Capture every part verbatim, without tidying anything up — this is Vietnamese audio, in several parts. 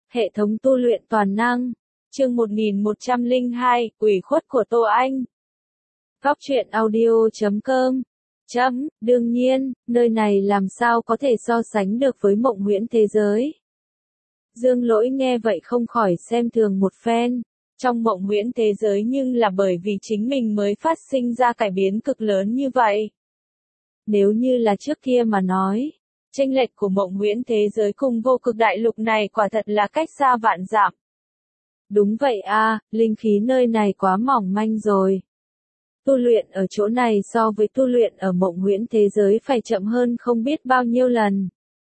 Hệ thống tu luyện toàn năng. Chương một nghìn một trăm lẻ hai, ủy khuất của Tô Anh. Góc truyện audio chấm com. Chấm, đương nhiên, nơi này làm sao có thể so sánh được với mộng huyễn thế giới. Dương Lỗi nghe vậy không khỏi xem thường một phen. Trong mộng huyễn thế giới nhưng là bởi vì chính mình mới phát sinh ra cải biến cực lớn như vậy. Nếu như là trước kia mà nói, chênh lệch của mộng huyễn thế giới cùng vô cực đại lục này quả thật là cách xa vạn dặm. Đúng vậy a, linh khí nơi này quá mỏng manh rồi. Tu luyện ở chỗ này so với tu luyện ở mộng huyễn thế giới phải chậm hơn không biết bao nhiêu lần.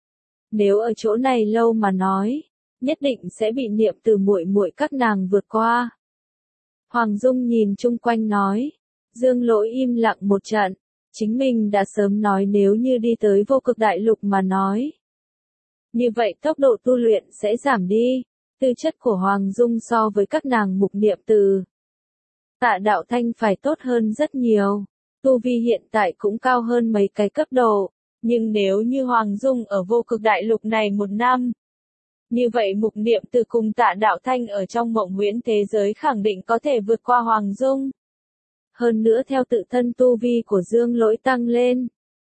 Nếu ở chỗ này lâu mà nói, nhất định sẽ bị niệm từ muội muội các nàng vượt qua. Hoàng Dung nhìn chung quanh nói. Dương Lỗi im lặng một trận. Chính mình đã sớm nói nếu như đi tới vô cực đại lục mà nói. Như vậy tốc độ tu luyện sẽ giảm đi. Tư chất của Hoàng Dung so với các nàng mục niệm từ Tạ Đạo Thanh phải tốt hơn rất nhiều. Tu vi hiện tại cũng cao hơn mấy cái cấp độ. Nhưng nếu như Hoàng Dung ở vô cực đại lục này một năm, như vậy mục niệm từ cùng Tạ Đạo Thanh ở trong mộng huyễn thế giới khẳng định có thể vượt qua Hoàng Dung. Hơn nữa theo tự thân tu vi của Dương Lỗi tăng lên,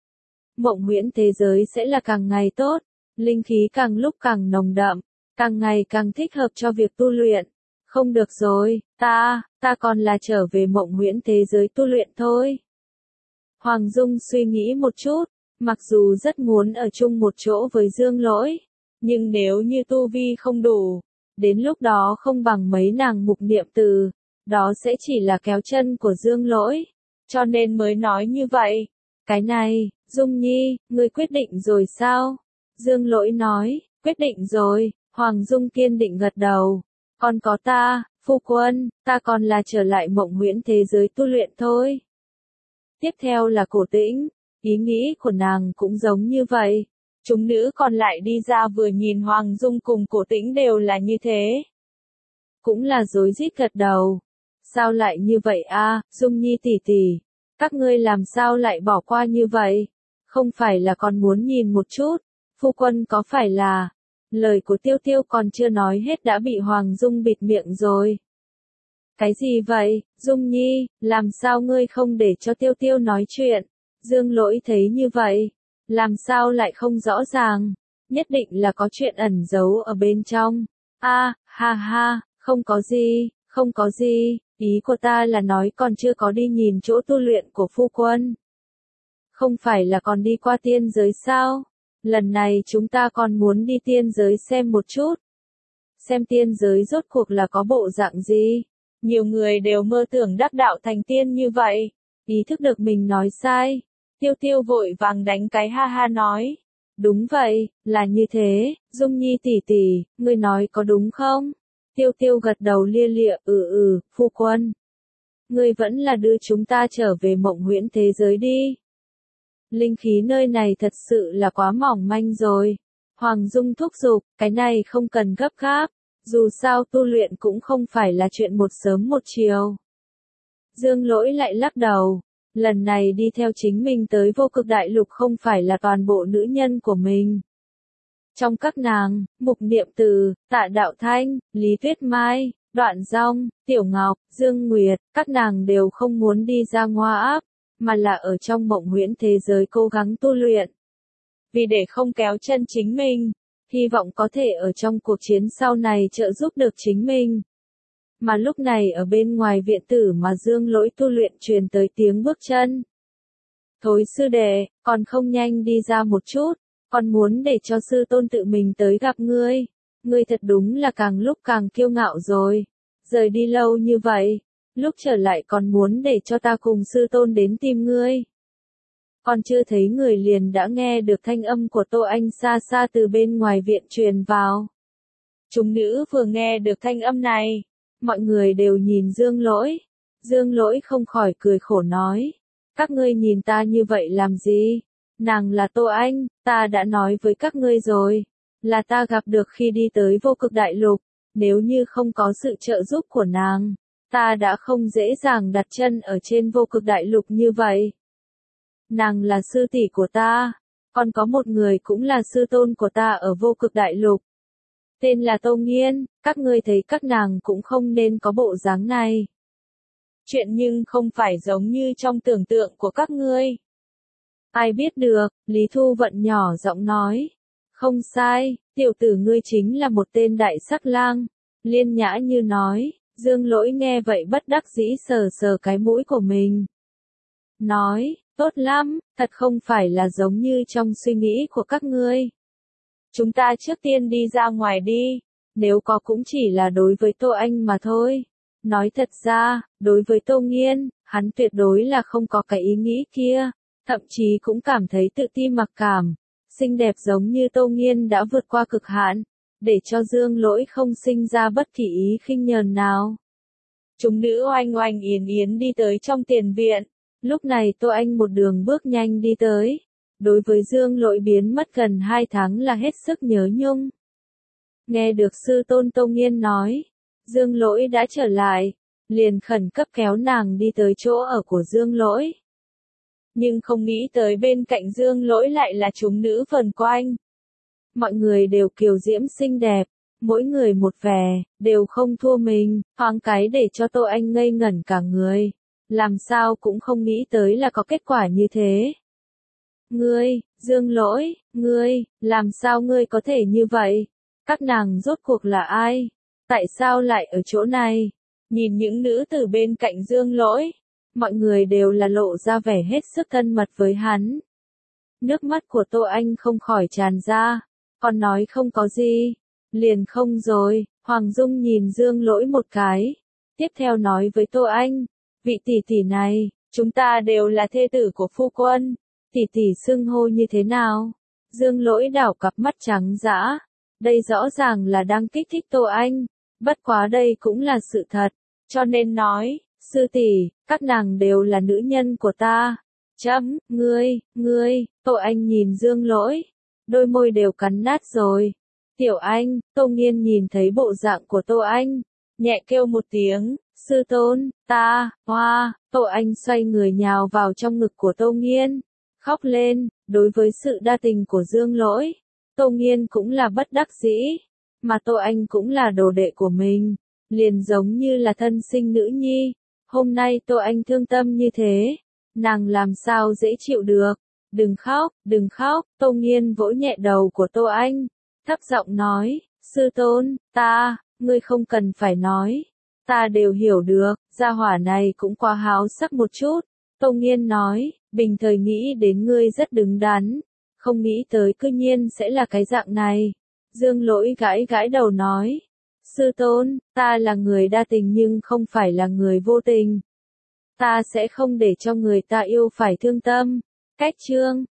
mộng huyễn thế giới sẽ là càng ngày tốt, linh khí càng lúc càng nồng đậm, càng ngày càng thích hợp cho việc tu luyện. Không được rồi, ta, ta còn là trở về mộng huyễn thế giới tu luyện thôi. Hoàng Dung suy nghĩ một chút, mặc dù rất muốn ở chung một chỗ với Dương Lỗi, nhưng nếu như tu vi không đủ, đến lúc đó không bằng mấy nàng mục niệm từ, đó sẽ chỉ là kéo chân của Dương Lỗi, cho nên mới nói như vậy. Cái này, Dung Nhi, ngươi quyết định rồi sao? Dương Lỗi nói, quyết định rồi. Hoàng Dung kiên định gật đầu. Còn có ta, phu quân, ta còn là trở lại mộng huyễn thế giới tu luyện thôi. Tiếp theo là Cổ Tĩnh, ý nghĩ của nàng cũng giống như vậy. Chúng nữ còn lại đi ra vừa nhìn Hoàng Dung cùng Cổ Tĩnh đều là như thế. Cũng là rối rít gật đầu. Sao lại như vậy a, Dung Nhi tỷ tỷ, các ngươi làm sao lại bỏ qua như vậy? Không phải là còn muốn nhìn một chút, phu quân có phải là... Lời của Tiêu Tiêu còn chưa nói hết đã bị Hoàng Dung bịt miệng rồi. Cái gì vậy, Dung Nhi, làm sao ngươi không để cho Tiêu Tiêu nói chuyện? Dương Lỗi thấy như vậy, làm sao lại không rõ ràng? Nhất định là có chuyện ẩn giấu ở bên trong. A, ha ha, không có gì, không có gì, ý của ta là nói còn chưa có đi nhìn chỗ tu luyện của phu quân. Không phải là còn đi qua tiên giới sao? Lần này chúng ta còn muốn đi tiên giới xem một chút. Xem tiên giới rốt cuộc là có bộ dạng gì. Nhiều người đều mơ tưởng đắc đạo thành tiên như vậy. Ý thức được mình nói sai. Tiêu Tiêu vội vàng đánh cái ha ha nói. Đúng vậy, là như thế, Dung Nhi tỷ tỷ, ngươi nói có đúng không? Tiêu Tiêu gật đầu lia lịa, ừ ừ, phu quân. Ngươi vẫn là đưa chúng ta trở về mộng huyễn thế giới đi. Linh khí nơi này thật sự là quá mỏng manh rồi. Hoàng Dung thúc giục, cái này không cần gấp gáp. Dù sao tu luyện cũng không phải là chuyện một sớm một chiều. Dương Lỗi lại lắc đầu. Lần này đi theo chính mình tới vô cực đại lục không phải là toàn bộ nữ nhân của mình. Trong các nàng, mục niệm từ, Tạ Đạo Thanh, Lý Tuyết Mai, Đoạn Dong, Tiểu Ngọc, Dương Nguyệt, các nàng đều không muốn đi ra ngoa áp, mà là ở trong mộng huyễn thế giới cố gắng tu luyện. Vì để không kéo chân chính mình, hy vọng có thể ở trong cuộc chiến sau này trợ giúp được chính mình. Mà lúc này ở bên ngoài viện tử mà Dương Lỗi tu luyện truyền tới tiếng bước chân. Thối sư đệ, còn không nhanh đi ra một chút, còn muốn để cho sư tôn tự mình tới gặp ngươi. Ngươi thật đúng là càng lúc càng kiêu ngạo rồi. Rời đi lâu như vậy, lúc trở lại còn muốn để cho ta cùng sư tôn đến tìm ngươi. Còn chưa thấy người liền đã nghe được thanh âm của Tô Anh xa xa từ bên ngoài viện truyền vào. Chúng nữ vừa nghe được thanh âm này, mọi người đều nhìn Dương Lỗi. Dương Lỗi không khỏi cười khổ nói. Các ngươi nhìn ta như vậy làm gì? Nàng là Tô Anh, ta đã nói với các ngươi rồi. Là ta gặp được khi đi tới vô cực đại lục. Nếu như không có sự trợ giúp của nàng, ta đã không dễ dàng đặt chân ở trên vô cực đại lục như vậy. Nàng là sư tỷ của ta. Còn có một người cũng là sư tôn của ta ở vô cực đại lục. tên là Tô Nghiên, các ngươi thấy các nàng cũng không nên có bộ dáng này. Chuyện nhưng không phải giống như trong tưởng tượng của các ngươi. Ai biết được, Lý Thu Vận nhỏ giọng nói. Không sai, tiểu tử ngươi chính là một tên đại sắc lang. Liên Nhã Như nói, Dương Lỗi nghe vậy bất đắc dĩ sờ sờ cái mũi của mình. Nói, tốt lắm, thật không phải là giống như trong suy nghĩ của các ngươi. Chúng ta trước tiên đi ra ngoài đi, nếu có cũng chỉ là đối với Tô Anh mà thôi. Nói thật ra, đối với Tô Nghiên, hắn tuyệt đối là không có cái ý nghĩ kia, thậm chí cũng cảm thấy tự ti mặc cảm. Xinh đẹp giống như Tô Nghiên đã vượt qua cực hạn, để cho Dương Lỗi không sinh ra bất kỳ ý khinh nhờn nào. Chúng nữ oanh oanh yến yến đi tới trong tiền viện, lúc này Tô Anh một đường bước nhanh đi tới. Đối với Dương Lỗi biến mất gần hai tháng là hết sức nhớ nhung. Nghe được sư tôn Tô Nghiên nói, Dương Lỗi đã trở lại, liền khẩn cấp kéo nàng đi tới chỗ ở của Dương Lỗi. Nhưng không nghĩ tới bên cạnh Dương Lỗi lại là chúng nữ vần quanh. Mọi người đều kiều diễm xinh đẹp, mỗi người một vẻ, đều không thua mình, thoáng cái để cho Tô Anh ngây ngẩn cả người. Làm sao cũng không nghĩ tới là có kết quả như thế. Ngươi, Dương Lỗi, ngươi, làm sao ngươi có thể như vậy? Các nàng rốt cuộc là ai? Tại sao lại ở chỗ này? Nhìn những nữ tử bên cạnh Dương Lỗi, mọi người đều là lộ ra vẻ hết sức thân mật với hắn. Nước mắt của Tô Anh không khỏi tràn ra, còn nói không có gì, liền không rồi. Hoàng Dung nhìn Dương Lỗi một cái, tiếp theo nói với Tô Anh, vị tỷ tỷ này, chúng ta đều là thê tử của phu quân, tỷ tỷ xưng hô như thế nào? Dương Lỗi đảo cặp mắt trắng dã, đây rõ ràng là đang kích thích Tô Anh, bất quá đây cũng là sự thật, cho nên nói, sư tỷ, các nàng đều là nữ nhân của ta. Chấm, ngươi, ngươi, Tô Anh nhìn Dương Lỗi, đôi môi đều cắn nát rồi. Tiểu Anh, Tô Nghiên nhìn thấy bộ dạng của Tô Anh, nhẹ kêu một tiếng, sư tôn, ta, hoa, Tô Anh xoay người nhào vào trong ngực của Tô Nghiên, khóc lên. Đối với sự đa tình của Dương Lỗi, Tô Nghiên cũng là bất đắc dĩ, mà Tô Anh cũng là đồ đệ của mình, liền giống như là thân sinh nữ nhi. Hôm nay Tô Anh thương tâm như thế, nàng làm sao dễ chịu được. Đừng khóc, đừng khóc, Tô Nghiên vỗ nhẹ đầu của Tô Anh, thấp giọng nói, sư tôn, ta, ngươi không cần phải nói, ta đều hiểu được, gia hỏa này cũng quá háo sắc một chút. Tô Nghiên nói, bình thời nghĩ đến ngươi rất đứng đắn, không nghĩ tới cư nhiên sẽ là cái dạng này. Dương Lỗi gãi gãi đầu nói, sư tôn, ta là người đa tình nhưng không phải là người vô tình. Ta sẽ không để cho người ta yêu phải thương tâm. Cách chương